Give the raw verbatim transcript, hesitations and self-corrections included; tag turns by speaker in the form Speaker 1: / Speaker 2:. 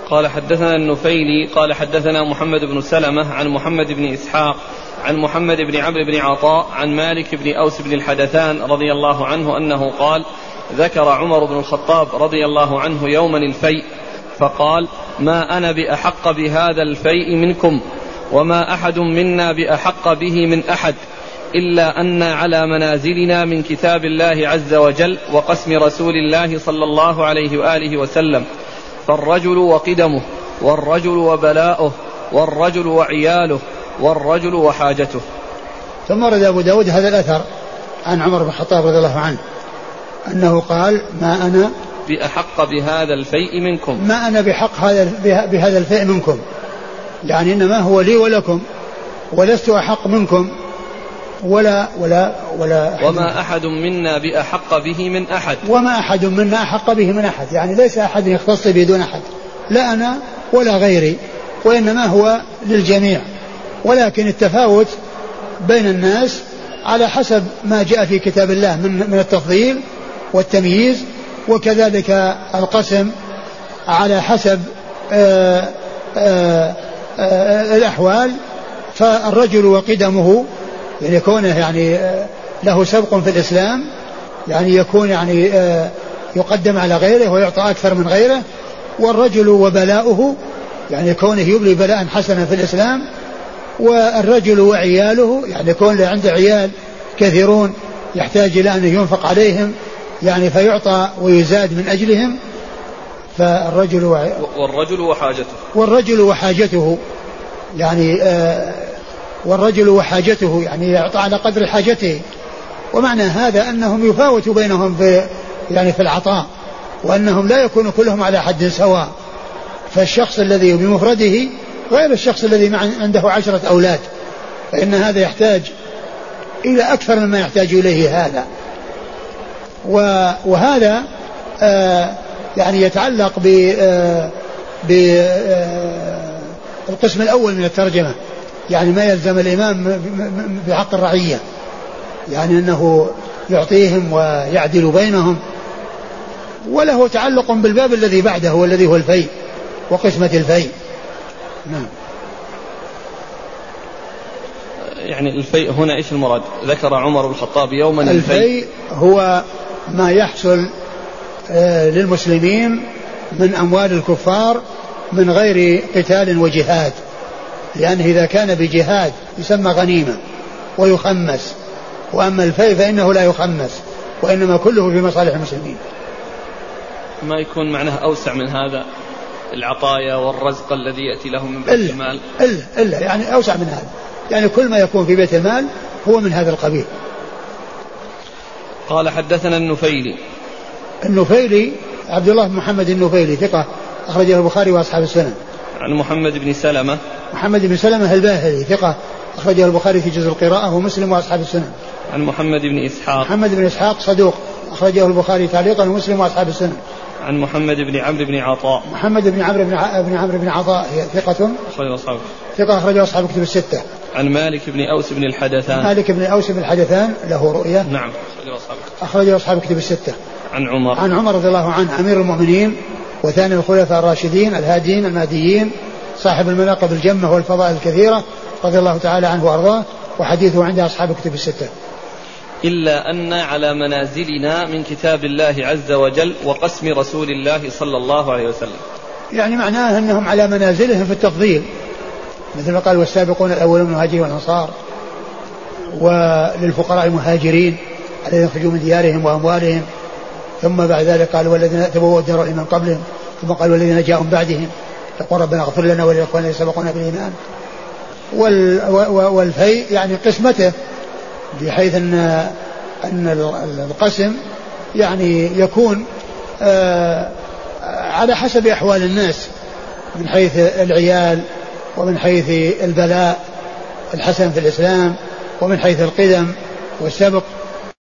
Speaker 1: قال حدثنا النفيلي قال حدثنا محمد بن سلمة عن محمد بن إسحاق عن محمد بن عمرو بن عطاء عن مالك بن أوس بن الحدثان رضي الله عنه أنه قال ذكر عمر بن الخطاب رضي الله عنه يوما الفيء فقال ما أنا بأحق بهذا الفيء منكم وما أحد منا بأحق به من أحد إلا أن على منازلنا من كتاب الله عز وجل وقسم رسول الله صلى الله عليه وآله وسلم فالرجل وقدمه والرجل وبلاؤه والرجل وعياله والرجل وحاجته.
Speaker 2: ثم ورد أبو داود هذا الأثر عن عمر بن الخطاب رضي الله عنه أنه قال ما أنا
Speaker 1: بأحق بهذا الفيء منكم
Speaker 2: ما أنا بحق هذا بهذا الفيء منكم، يعني إنما هو لي ولكم ولست أحق منكم ولا ولا ولا
Speaker 1: أحد وما أحد منا بأحق به من أحد
Speaker 2: وما أحد منا أحق به من أحد، يعني ليس أحد يختص به دون أحد، لا أنا ولا غيري، وإنما هو للجميع، ولكن التفاوت بين الناس على حسب ما جاء في كتاب الله من من التفضيل والتمييز، وكذلك القسم على حسب آآ آآ آآ الأحوال. فالرجل وقدمه يعني كونه يعني له سبق في الإسلام، يعني يكون يعني يقدم على غيره ويعطى أكثر من غيره. والرجل وبلاؤه يعني كونه يبلي بلاء حسنا في الإسلام. والرجل وعياله يعني كون عنده عيال كثيرون يحتاج إلى أن ينفق عليهم يعني فيعطى ويزاد من أجلهم. فالرجل وع...
Speaker 1: والرجل وحاجته
Speaker 2: والرجل وحاجته يعني آه والرجل وحاجته يعني يعطى على قدر حاجته. ومعنى هذا أنهم يفاوتوا بينهم في يعني في العطاء، وأنهم لا يكونوا كلهم على حد سواء. فالشخص الذي بمفرده غير الشخص الذي عنده عشرة أولاد، فإن هذا يحتاج إلى أكثر مما يحتاج إليه هذا. وهذا آه يعني يتعلق بالقسم الأول من الترجمة، يعني ما يلزم الإمام بحق الرعية، يعني أنه يعطيهم ويعدل بينهم. وله تعلق بالباب الذي بعده والذي هو الفيء وقسمة الفيء. نعم.
Speaker 1: يعني الفيء هنا إيش المراد؟ ذكر عمر بن الخطاب يوما الفيء,
Speaker 2: الفيء هو ما يحصل آه للمسلمين من أموال الكفار من غير قتال وجهاد، لأنه إذا كان بجهاد يسمى غنيمة ويخمس، وأما الفيء فإنه لا يخمس وإنما كله في مصالح المسلمين.
Speaker 1: ما يكون معناه أوسع من هذا؟ العطايا والرزق الذي يأتي لهم من بيت المال
Speaker 2: إلا, إلا يعني أوسع من هذا، يعني كل ما يكون في بيت المال هو من هذا القبيل.
Speaker 1: قال حدثنا النفيلي
Speaker 2: النفيلي عبد الله بن محمد النفيلي ثقة أخرجه البخاري وأصحاب السنن.
Speaker 1: عن محمد بن سلمة
Speaker 2: محمد بن سلمة الباهلي ثقة أخرجه البخاري في جزء القراءة ومسلم وأصحاب السنن.
Speaker 1: عن محمد بن إسحاق
Speaker 2: محمد بن إسحاق صدوق أخرجه البخاري تعليقا ومسلم وأصحاب السنن.
Speaker 1: عن محمد بن عمرو بن عطاء
Speaker 2: محمد بن عمرو بن عمرو بن عطاء ثقة
Speaker 1: أخرجه أصحاب
Speaker 2: ثقة أخرجه أصحاب كتب الستة.
Speaker 1: عن مالك بن أوس بن الحدثان
Speaker 2: مالك بن أوس بن الحدثان له رؤية.
Speaker 1: نعم
Speaker 2: أخرجه أصحاب كتب الستة.
Speaker 1: عن عمر
Speaker 2: عن عمر رضي الله عنه أمير المؤمنين وثاني الخلفاء الراشدين الهاديين المهديين صاحب المناقب الجمة والفضائل الكثيرة رضي الله تعالى عنه وأرضاه، وحديثه عند أصحاب كتب الستة.
Speaker 1: إلا أن على منازلنا من كتاب الله عز وجل وقسم رسول الله صلى الله عليه وسلم،
Speaker 2: يعني معناه أنهم على منازلهم في التفضيل، مثل ما قال والسابقون الأولون من المهاجرين والأنصار، وللفقراء المهاجرين الذين خرجوا من ديارهم وأموالهم، ثم بعد ذلك قال والذين تبوأوا الدار من قبلهم، ثم قال والذين جاءوا من بعدهم فقال ربنا اغفر لنا ولإخواننا الذين سبقونا بالإيمان. والفيء يعني قسمته، بحيث أن أن القسم يعني يكون آه على حسب أحوال الناس، من حيث العيال ومن حيث البلاء الحسن في الإسلام ومن حيث القدم والسبق